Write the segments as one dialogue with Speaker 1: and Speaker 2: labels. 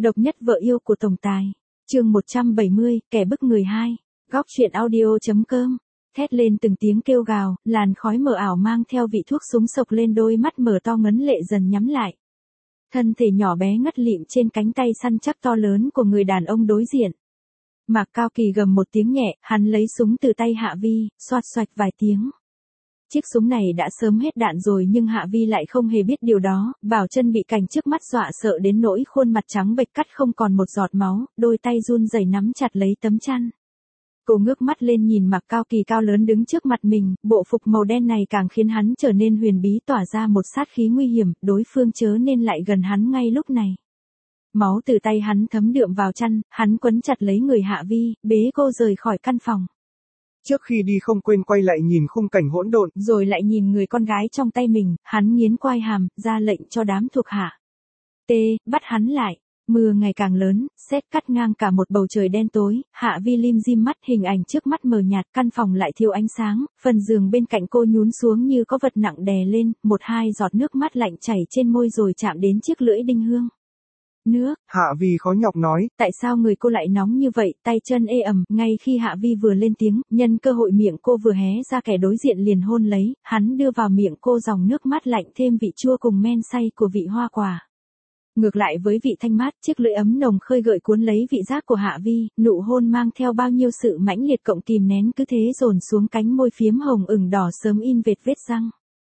Speaker 1: Độc nhất vợ yêu của tổng tài. Chương 170, kẻ bức người 2. Góc truyện audio.com. Thét lên từng tiếng kêu gào, làn khói mờ ảo mang theo vị thuốc súng sộc lên đôi mắt mở to ngấn lệ dần nhắm lại. Thân thể nhỏ bé ngất lịm trên cánh tay săn chắc to lớn của người đàn ông đối diện. Mạc Cao Kỳ gầm một tiếng nhẹ, hắn lấy súng từ tay Hạ Vi, xoạt xoạch vài tiếng. Chiếc súng này đã sớm hết đạn rồi nhưng Hạ Vi lại không hề biết điều đó, Bảo Chân bị cảnh trước mắt dọa sợ đến nỗi khuôn mặt trắng bệch cắt không còn một giọt máu, đôi tay run rẩy nắm chặt lấy tấm chăn. Cô ngước mắt lên nhìn Mạc Cao Kỳ cao lớn đứng trước mặt mình, bộ phục màu đen này càng khiến hắn trở nên huyền bí, tỏa ra một sát khí nguy hiểm, đối phương chớ nên lại gần hắn ngay lúc này. Máu từ tay hắn thấm đượm vào chăn, hắn quấn chặt lấy người Hạ Vi, bế cô rời khỏi căn phòng.
Speaker 2: Trước khi đi không quên quay lại nhìn khung cảnh hỗn độn,
Speaker 1: rồi lại nhìn người con gái trong tay mình, hắn nghiến quai hàm, ra lệnh cho đám thuộc hạ. Bắt hắn lại. Mưa ngày càng lớn, sét cắt ngang cả một bầu trời đen tối, Hạ Vi lim dim mắt, hình ảnh trước mắt mờ nhạt, căn phòng lại thiếu ánh sáng, phần giường bên cạnh cô nhún xuống như có vật nặng đè lên, một hai giọt nước mắt lạnh chảy trên môi rồi chạm đến chiếc lưỡi đinh hương. Nước.
Speaker 2: Hạ Vi khó nhọc nói.
Speaker 1: Tại sao người cô lại nóng như vậy, tay chân ê ẩm, ngay khi Hạ Vi vừa lên tiếng, nhân cơ hội miệng cô vừa hé ra kẻ đối diện liền hôn lấy, hắn đưa vào miệng cô dòng nước mắt lạnh thêm vị chua cùng men say của vị hoa quả. Ngược lại với vị thanh mát, chiếc lưỡi ấm nồng khơi gợi cuốn lấy vị giác của Hạ Vi, nụ hôn mang theo bao nhiêu sự mãnh liệt cộng kìm nén cứ thế dồn xuống cánh môi phiếm hồng ửng đỏ sớm in vết răng.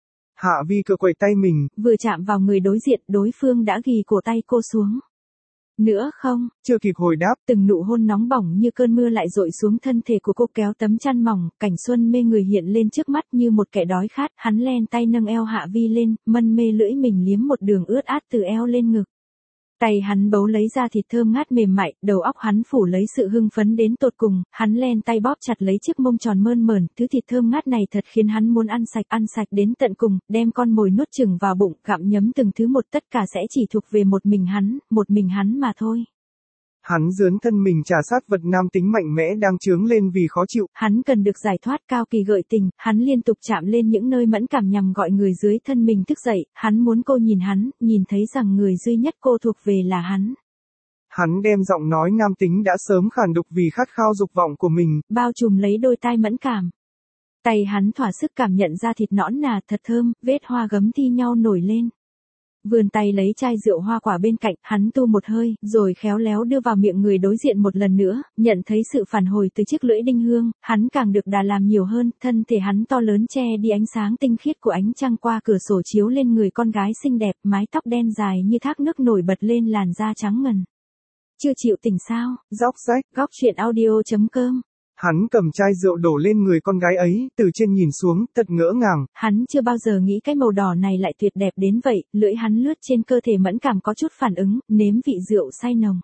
Speaker 2: Hạ Vi cựa quậy tay mình,
Speaker 1: vừa chạm vào người đối diện, đối phương đã ghì cổ tay cô xuống. Nữa không,
Speaker 2: chưa kịp hồi đáp,
Speaker 1: từng nụ hôn nóng bỏng như cơn mưa lại dội xuống thân thể của cô, kéo tấm chăn mỏng, cảnh xuân mê người hiện lên trước mắt như một kẻ đói khát, hắn len tay nâng eo Hạ Vi lên, mân mê lưỡi mình liếm một đường ướt át từ eo lên ngực. Tay hắn bấu lấy da thịt thơm ngát mềm mại, đầu óc hắn phủ lấy sự hưng phấn đến tột cùng, hắn len tay bóp chặt lấy chiếc mông tròn mơn mởn, thứ thịt thơm ngát này thật khiến hắn muốn ăn sạch đến tận cùng, đem con mồi nuốt chửng vào bụng, gặm nhấm từng thứ một, tất cả sẽ chỉ thuộc về một mình hắn mà thôi.
Speaker 2: Hắn dướn thân mình trà sát vật nam tính mạnh mẽ đang chướng lên vì khó chịu.
Speaker 1: Hắn cần được giải thoát, Cao Kỳ gợi tình, hắn liên tục chạm lên những nơi mẫn cảm nhằm gọi người dưới thân mình thức dậy, hắn muốn cô nhìn hắn, nhìn thấy rằng người duy nhất cô thuộc về là hắn.
Speaker 2: Hắn đem giọng nói nam tính đã sớm khàn đục vì khát khao dục vọng của mình,
Speaker 1: bao trùm lấy đôi tai mẫn cảm. Tay hắn thỏa sức cảm nhận ra thịt nõn nà thật thơm, vết hoa gấm thi nhau nổi lên. Vươn tay lấy chai rượu hoa quả bên cạnh, hắn tu một hơi, rồi khéo léo đưa vào miệng người đối diện một lần nữa, nhận thấy sự phản hồi từ chiếc lưỡi đinh hương, hắn càng được đà làm nhiều hơn, thân thể hắn to lớn che đi ánh sáng tinh khiết của ánh trăng qua cửa sổ chiếu lên người con gái xinh đẹp, mái tóc đen dài như thác nước nổi bật lên làn da trắng ngần. Chưa chịu tỉnh sao?
Speaker 2: Dốc rách.
Speaker 1: Góc truyện audio.com.
Speaker 2: Hắn cầm chai rượu đổ lên người con gái ấy, từ trên nhìn xuống, thật ngỡ ngàng.
Speaker 1: Hắn chưa bao giờ nghĩ cái màu đỏ này lại tuyệt đẹp đến vậy, lưỡi hắn lướt trên cơ thể mẫn cảm có chút phản ứng, nếm vị rượu say nồng.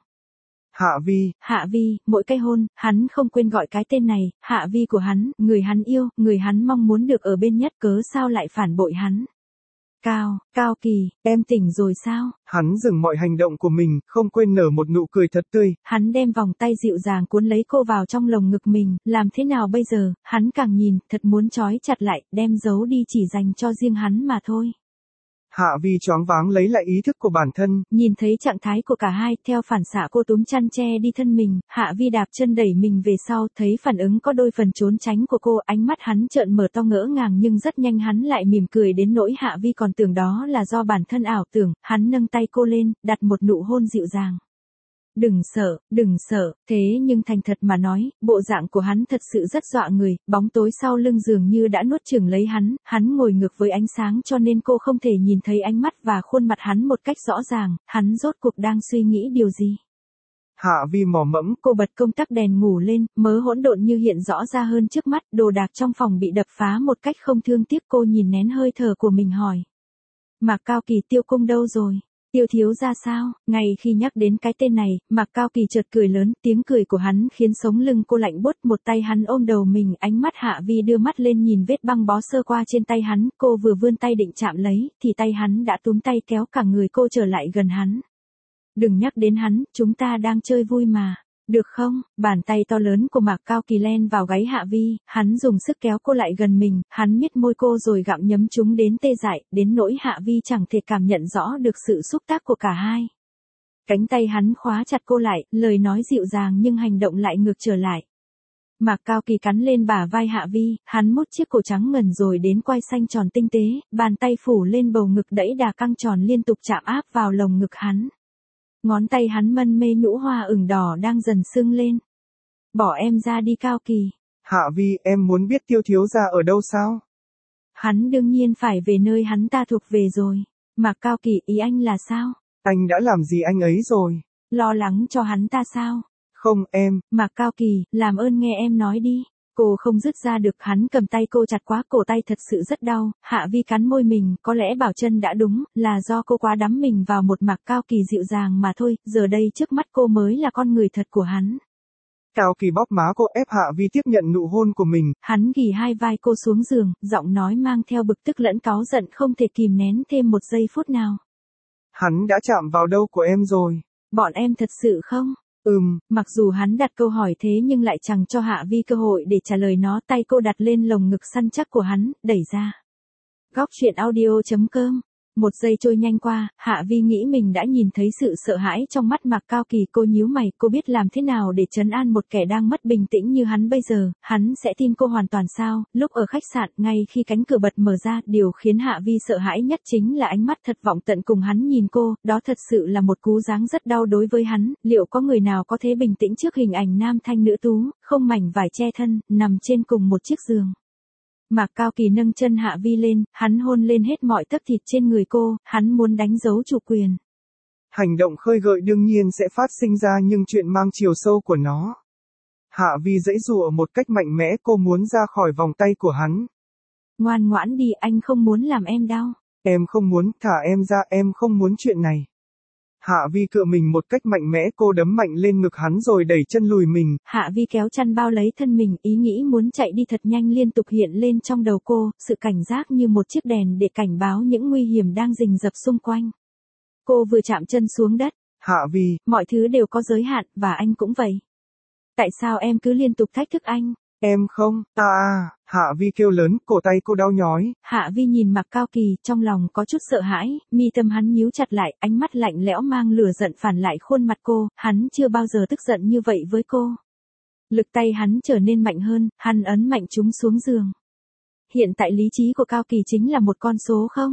Speaker 1: Hạ Vi, mỗi cái hôn, hắn không quên gọi cái tên này, Hạ Vi của hắn, người hắn yêu, người hắn mong muốn được ở bên nhất, cớ sao lại phản bội hắn. Cao Kỳ, em tỉnh rồi sao?
Speaker 2: Hắn dừng mọi hành động của mình, không quên nở một nụ cười thật tươi.
Speaker 1: Hắn đem vòng tay dịu dàng cuốn lấy cô vào trong lồng ngực mình, làm thế nào bây giờ, hắn càng nhìn, thật muốn trói chặt lại, đem giấu đi chỉ dành cho riêng hắn mà thôi.
Speaker 2: Hạ Vi choáng váng lấy lại ý thức của bản thân.
Speaker 1: Nhìn thấy trạng thái của cả hai, theo phản xạ cô túm chăn che đi thân mình, Hạ Vi đạp chân đẩy mình về sau, thấy phản ứng có đôi phần trốn tránh của cô, ánh mắt hắn trợn mở to ngỡ ngàng nhưng rất nhanh hắn lại mỉm cười đến nỗi Hạ Vi còn tưởng đó là do bản thân ảo tưởng, hắn nâng tay cô lên, đặt một nụ hôn dịu dàng. Đừng sợ, thế nhưng thành thật mà nói, bộ dạng của hắn thật sự rất dọa người, bóng tối sau lưng dường như đã nuốt chửng lấy hắn ngồi ngược với ánh sáng cho nên cô không thể nhìn thấy ánh mắt và khuôn mặt hắn một cách rõ ràng, hắn rốt cuộc đang suy nghĩ điều gì.
Speaker 2: Hạ Vi mò mẫm,
Speaker 1: cô bật công tắc đèn ngủ lên, mớ hỗn độn như hiện rõ ra hơn trước mắt, đồ đạc trong phòng bị đập phá một cách không thương tiếc, cô nhìn nén hơi thở của mình hỏi. Mạc Cao Kỳ, Tiêu Cung đâu rồi? Tiêu thiếu ra sao? Ngay khi nhắc đến cái tên này, Mạc Cao Kỳ chợt cười lớn, tiếng cười của hắn khiến sống lưng cô lạnh buốt, một tay hắn ôm đầu mình, ánh mắt Hạ Vi đưa mắt lên nhìn vết băng bó sơ qua trên tay hắn, cô vừa vươn tay định chạm lấy, thì tay hắn đã túm tay kéo cả người cô trở lại gần hắn. Đừng nhắc đến hắn, chúng ta đang chơi vui mà. Được không? Bàn tay to lớn của Mạc Cao Kỳ len vào gáy Hạ Vi, hắn dùng sức kéo cô lại gần mình, hắn miết môi cô rồi gặm nhấm chúng đến tê dại, đến nỗi Hạ Vi chẳng thể cảm nhận rõ được sự xúc tác của cả hai. Cánh tay hắn khóa chặt cô lại, lời nói dịu dàng nhưng hành động lại ngược trở lại. Mạc Cao Kỳ cắn lên bả vai Hạ Vi, hắn mút chiếc cổ trắng ngần rồi đến quai xanh tròn tinh tế, bàn tay phủ lên bầu ngực đẩy đà căng tròn liên tục chạm áp vào lồng ngực hắn. Ngón tay hắn mân mê nhũ hoa ửng đỏ đang dần sưng lên. Bỏ em ra đi Cao Kỳ.
Speaker 2: Hạ Vi, em muốn biết Tiêu thiếu gia ở đâu sao?
Speaker 1: Hắn đương nhiên phải về nơi hắn ta thuộc về rồi. Mạc Cao Kỳ, ý anh là sao?
Speaker 2: Anh đã làm gì anh ấy rồi?
Speaker 1: Lo lắng cho hắn ta sao?
Speaker 2: Không, em.
Speaker 1: Mạc Cao Kỳ, làm ơn nghe em nói đi. Cô không dứt ra được, hắn cầm tay cô chặt quá, cổ tay thật sự rất đau. Hạ Vi cắn môi mình, có lẽ Bảo Trân đã đúng, là do cô quá đắm mình vào một Mạc Cao Kỳ dịu dàng mà thôi, giờ đây trước mắt cô mới là con người thật của hắn.
Speaker 2: Cao Kỳ bóp má cô ép Hạ Vi tiếp nhận nụ hôn của mình.
Speaker 1: Hắn ghì hai vai cô xuống giường, giọng nói mang theo bực tức lẫn cáu giận không thể kìm nén thêm một giây phút nào.
Speaker 2: Hắn đã chạm vào đâu của em rồi?
Speaker 1: Bọn em thật sự không?
Speaker 2: Mặc
Speaker 1: dù hắn đặt câu hỏi thế nhưng lại chẳng cho Hạ Vi cơ hội để trả lời nó, tay cô đặt lên lồng ngực săn chắc của hắn, đẩy ra. Góc truyện audio.com. Một giây trôi nhanh qua, Hạ Vi nghĩ mình đã nhìn thấy sự sợ hãi trong mắt Mạc Cao Kỳ. Cô nhíu mày, cô biết làm thế nào để trấn an một kẻ đang mất bình tĩnh như hắn bây giờ. Hắn sẽ tin cô hoàn toàn sao? Lúc ở khách sạn, ngay khi cánh cửa bật mở ra, điều khiến Hạ Vi sợ hãi nhất chính là ánh mắt thật vọng tận cùng hắn nhìn cô. Đó thật sự là một cú giáng rất đau đối với hắn. Liệu có người nào có thể bình tĩnh trước hình ảnh nam thanh nữ tú, không mảnh vải che thân, nằm trên cùng một chiếc giường? Mạc Cao Kỳ nâng chân Hạ Vi lên, hắn hôn lên hết mọi tấc thịt trên người cô, hắn muốn đánh dấu chủ quyền.
Speaker 2: Hành động khơi gợi đương nhiên sẽ phát sinh ra nhưng chuyện mang chiều sâu của nó. Hạ Vi giãy giụa một cách mạnh mẽ, cô muốn ra khỏi vòng tay của hắn.
Speaker 1: Ngoan ngoãn đi, anh không muốn làm em đau.
Speaker 2: Em không muốn, thả em ra, em không muốn chuyện này. Hạ Vi cựa mình một cách mạnh mẽ, cô đấm mạnh lên ngực hắn rồi đẩy chân lùi mình.
Speaker 1: Hạ Vi kéo chăn bao lấy thân mình, ý nghĩ muốn chạy đi thật nhanh liên tục hiện lên trong đầu cô, sự cảnh giác như một chiếc đèn để cảnh báo những nguy hiểm đang rình rập xung quanh. Cô vừa chạm chân xuống đất.
Speaker 2: Hạ Vi,
Speaker 1: mọi thứ đều có giới hạn, và anh cũng vậy. Tại sao em cứ liên tục thách thức anh?
Speaker 2: Em không, Hạ Vi kêu lớn, cổ tay cô đau nhói.
Speaker 1: Hạ Vi nhìn Mạc Cao Kỳ, trong lòng có chút sợ hãi, mi tâm hắn nhíu chặt lại, ánh mắt lạnh lẽo mang lửa giận phản lại khuôn mặt cô, hắn chưa bao giờ tức giận như vậy với cô. Lực tay hắn trở nên mạnh hơn, hắn ấn mạnh chúng xuống giường. Hiện tại lý trí của Cao Kỳ chính là một con số không?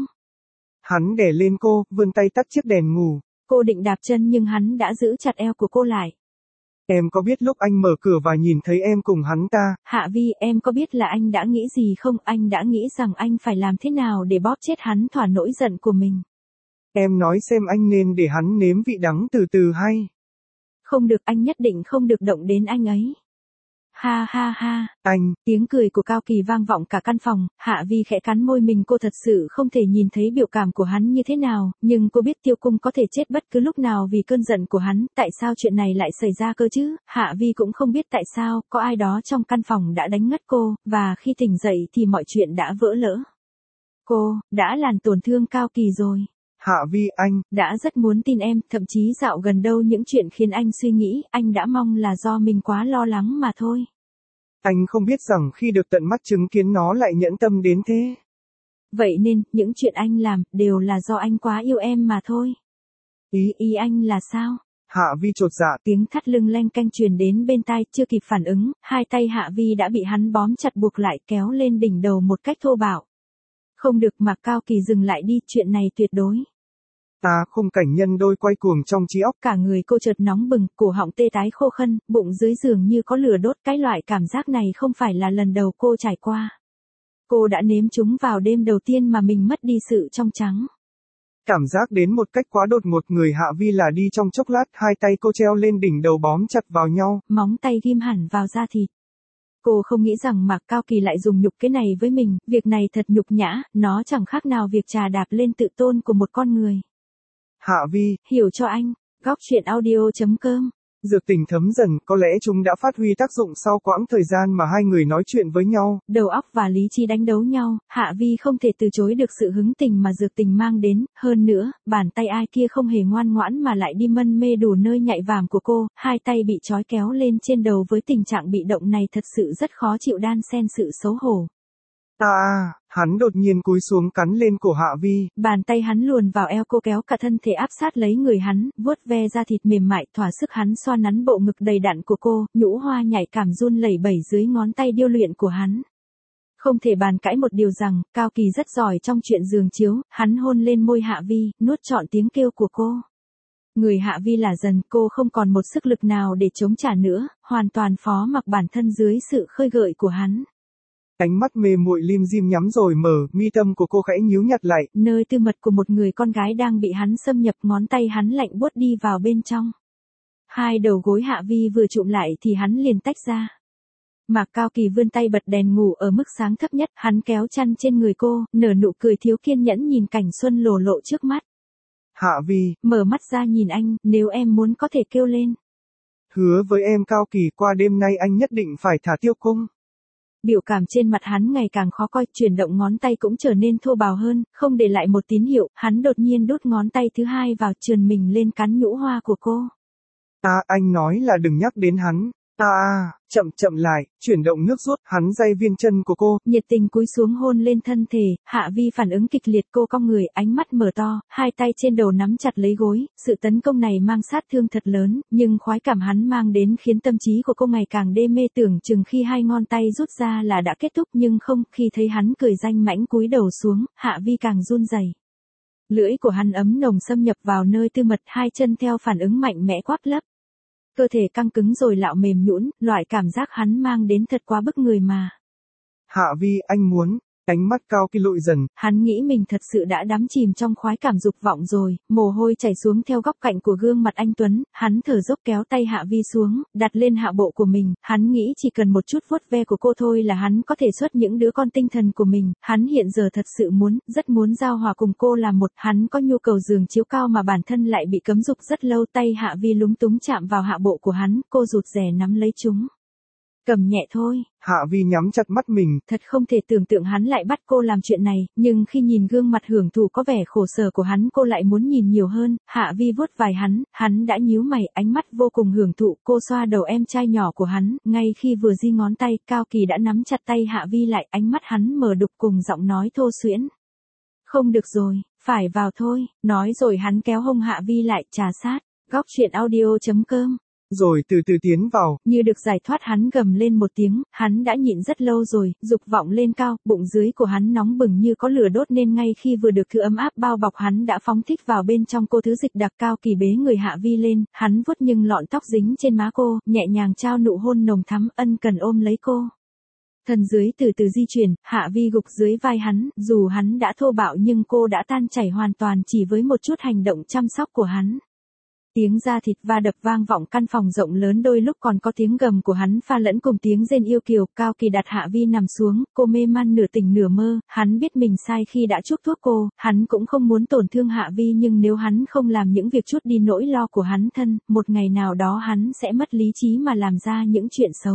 Speaker 2: Hắn đè lên cô, vươn tay tắt chiếc đèn ngủ.
Speaker 1: Cô định đạp chân nhưng hắn đã giữ chặt eo của cô lại.
Speaker 2: Em có biết lúc anh mở cửa và nhìn thấy em cùng hắn ta?
Speaker 1: Hạ Vi, em có biết là anh đã nghĩ gì không? Anh đã nghĩ rằng anh phải làm thế nào để bóp chết hắn thỏa nỗi giận của mình.
Speaker 2: Em nói xem anh nên để hắn nếm vị đắng từ từ hay?
Speaker 1: Không được, anh nhất định không được động đến anh ấy. Ha ha ha,
Speaker 2: anh,
Speaker 1: tiếng cười của Cao Kỳ vang vọng cả căn phòng, Hạ Vi khẽ cắn môi mình, cô thật sự không thể nhìn thấy biểu cảm của hắn như thế nào, nhưng cô biết Tiêu Cung có thể chết bất cứ lúc nào vì cơn giận của hắn, tại sao chuyện này lại xảy ra cơ chứ? Hạ Vi cũng không biết tại sao, có ai đó trong căn phòng đã đánh ngất cô, và khi tỉnh dậy thì mọi chuyện đã vỡ lỡ. Cô, đã làm tổn thương Cao Kỳ rồi.
Speaker 2: Hạ Vi, anh
Speaker 1: đã rất muốn tin em, thậm chí dạo gần đâu những chuyện khiến anh suy nghĩ, anh đã mong là do mình quá lo lắng mà thôi.
Speaker 2: Anh không biết rằng khi được tận mắt chứng kiến nó lại nhẫn tâm đến thế.
Speaker 1: Vậy nên, những chuyện anh làm, đều là do anh quá yêu em mà thôi. Ý anh là sao?
Speaker 2: Hạ Vi chột dạ.
Speaker 1: Tiếng thắt lưng leng keng truyền đến bên tai, chưa kịp phản ứng, hai tay Hạ Vi đã bị hắn bóm chặt buộc lại, kéo lên đỉnh đầu một cách thô bạo. Không được, Mạc Cao Kỳ dừng lại đi, chuyện này tuyệt đối.
Speaker 2: Khung cảnh nhân đôi quay cuồng trong trí óc.
Speaker 1: Cả người cô chợt nóng bừng, cổ họng tê tái khô khăn, bụng dưới giường như có lửa đốt, cái loại cảm giác này không phải là lần đầu cô trải qua. Cô đã nếm chúng vào đêm đầu tiên mà mình mất đi sự trong trắng.
Speaker 2: Cảm giác đến một cách quá đột ngột, người Hạ Vi là đi trong chốc lát, hai tay cô treo lên đỉnh đầu bóm chặt vào nhau.
Speaker 1: Móng tay ghim hẳn vào da thịt. Cô không nghĩ rằng Mạc Cao Kỳ lại dùng nhục cái này với mình, việc này thật nhục nhã, nó chẳng khác nào việc trà đạp lên tự tôn của một con người.
Speaker 2: Hạ Vi,
Speaker 1: hiểu cho anh. Góc truyện audio.com.
Speaker 2: Dược tình thấm dần, có lẽ chúng đã phát huy tác dụng sau quãng thời gian mà hai người nói chuyện với nhau.
Speaker 1: Đầu óc và lý trí đánh đấu nhau, Hạ Vi không thể từ chối được sự hứng tình mà dược tình mang đến, hơn nữa, bàn tay ai kia không hề ngoan ngoãn mà lại đi mân mê đủ nơi nhạy vàm của cô, hai tay bị trói kéo lên trên đầu với tình trạng bị động này thật sự rất khó chịu, đan xen sự xấu hổ.
Speaker 2: Hắn đột nhiên cúi xuống cắn lên cổ Hạ Vi.
Speaker 1: Bàn tay hắn luồn vào eo cô kéo cả thân thể áp sát lấy người hắn, vuốt ve da thịt mềm mại thỏa sức hắn xoa nắn bộ ngực đầy đặn của cô, nhũ hoa nhạy cảm run lẩy bẩy dưới ngón tay điêu luyện của hắn. Không thể bàn cãi một điều rằng, Cao Kỳ rất giỏi trong chuyện giường chiếu, hắn hôn lên môi Hạ Vi, nuốt trọn tiếng kêu của cô. Người Hạ Vi là dần, cô không còn một sức lực nào để chống trả nữa, hoàn toàn phó mặc bản thân dưới sự khơi gợi của hắn.
Speaker 2: Ánh mắt mê muội lim dim nhắm rồi mở, mi tâm của cô khẽ nhíu nhặt lại.
Speaker 1: Nơi tư mật của một người con gái đang bị hắn xâm nhập, ngón tay hắn lạnh buốt đi vào bên trong. Hai đầu gối Hạ Vi vừa chụm lại thì hắn liền tách ra. Mạc Cao Kỳ vươn tay bật đèn ngủ ở mức sáng thấp nhất, hắn kéo chăn trên người cô, nở nụ cười thiếu kiên nhẫn nhìn cảnh xuân lồ lộ trước mắt.
Speaker 2: Hạ Vi,
Speaker 1: mở mắt ra nhìn anh, nếu em muốn có thể kêu lên.
Speaker 2: Hứa với em Cao Kỳ, qua đêm nay anh nhất định phải thả Tiêu Cung.
Speaker 1: Biểu cảm trên mặt hắn ngày càng khó coi, chuyển động ngón tay cũng trở nên thô bạo hơn, không để lại một tín hiệu, hắn đột nhiên đút ngón tay thứ hai vào, trườn mình lên cắn nhũ hoa của cô.
Speaker 2: Anh nói là đừng nhắc đến hắn. Chậm lại, chuyển động nước rút, hắn day viên chân của cô.
Speaker 1: Nhiệt tình cúi xuống hôn lên thân thể, Hạ Vi phản ứng kịch liệt, cô cong người, ánh mắt mở to, hai tay trên đầu nắm chặt lấy gối, sự tấn công này mang sát thương thật lớn, nhưng khoái cảm hắn mang đến khiến tâm trí của cô ngày càng đê mê, tưởng chừng khi hai ngón tay rút ra là đã kết thúc nhưng không, khi thấy hắn cười danh mãnh cúi đầu xuống, Hạ Vi càng run rẩy. Lưỡi của hắn ấm nồng xâm nhập vào nơi tư mật, hai chân theo phản ứng mạnh mẽ quắp lấp. Cơ thể căng cứng rồi lạo mềm nhũn, loại cảm giác hắn mang đến thật quá bức người mà.
Speaker 2: Hạ Vi, anh muốn. Ánh mắt Cao Kỳ lụi dần.
Speaker 1: Hắn nghĩ mình thật sự đã đắm chìm trong khoái cảm dục vọng rồi, mồ hôi chảy xuống theo góc cạnh của gương mặt anh Tuấn, hắn thở dốc kéo tay Hạ Vi xuống, đặt lên hạ bộ của mình, hắn nghĩ chỉ cần một chút vuốt ve của cô thôi là hắn có thể xuất những đứa con tinh thần của mình, hắn hiện giờ thật sự rất muốn giao hòa cùng cô là một, hắn có nhu cầu giường chiếu cao mà bản thân lại bị cấm dục rất lâu, tay Hạ Vi lúng túng chạm vào hạ bộ của hắn, cô rụt rè nắm lấy chúng. Cầm nhẹ thôi.
Speaker 2: Hạ Vi nhắm chặt mắt mình.
Speaker 1: Thật không thể tưởng tượng hắn lại bắt cô làm chuyện này, nhưng khi nhìn gương mặt hưởng thụ có vẻ khổ sở của hắn, cô lại muốn nhìn nhiều hơn. Hạ Vi vuốt vai hắn đã nhíu mày, ánh mắt vô cùng hưởng thụ, cô xoa đầu em trai nhỏ của hắn, ngay khi vừa di ngón tay, Cao Kỳ đã nắm chặt tay Hạ Vi lại, ánh mắt hắn mở đục cùng giọng nói thô suyễn. Không được rồi, phải vào thôi, nói rồi hắn kéo hông Hạ Vi lại, trà sát, góc truyện audio.com.
Speaker 2: Rồi từ từ tiến vào.
Speaker 1: Như được giải thoát hắn gầm lên một tiếng, hắn đã nhịn rất lâu rồi, dục vọng lên cao, bụng dưới của hắn nóng bừng như có lửa đốt nên ngay khi vừa được thứ ấm áp bao bọc hắn đã phóng thích vào bên trong cô thứ dịch đặc. Cao Kỳ bế người Hạ Vi lên, hắn vuốt nhưng lọn tóc dính trên má cô, nhẹ nhàng trao nụ hôn nồng thắm, ân cần ôm lấy cô. Thân dưới từ từ di chuyển, Hạ Vi gục dưới vai hắn, dù hắn đã thô bạo nhưng cô đã tan chảy hoàn toàn chỉ với một chút hành động chăm sóc của hắn. Tiếng da thịt va đập vang vọng căn phòng rộng lớn, đôi lúc còn có tiếng gầm của hắn pha lẫn cùng tiếng rên yêu kiều. Cao Kỳ đặt Hạ Vi nằm xuống, cô mê man nửa tỉnh nửa mơ, hắn biết mình sai khi đã chuốc thuốc cô, hắn cũng không muốn tổn thương Hạ Vi nhưng nếu hắn không làm những việc chút đi nỗi lo của hắn thân, một ngày nào đó hắn sẽ mất lý trí mà làm ra những chuyện xấu.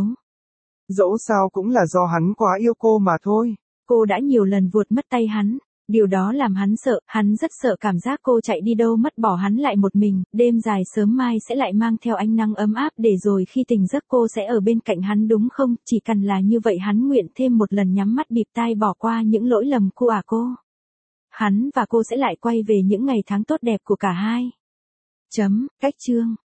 Speaker 2: Dẫu sao cũng là do hắn quá yêu cô mà thôi.
Speaker 1: Cô đã nhiều lần vuột mất tay hắn. Điều đó làm hắn sợ, hắn rất sợ cảm giác cô chạy đi đâu mất bỏ hắn lại một mình, đêm dài sớm mai sẽ lại mang theo ánh nắng ấm áp để rồi khi tỉnh giấc cô sẽ ở bên cạnh hắn đúng không, chỉ cần là như vậy hắn nguyện thêm một lần nhắm mắt bịt tai bỏ qua những lỗi lầm của cô. Hắn và cô sẽ lại quay về những ngày tháng tốt đẹp của cả hai. Cách chương.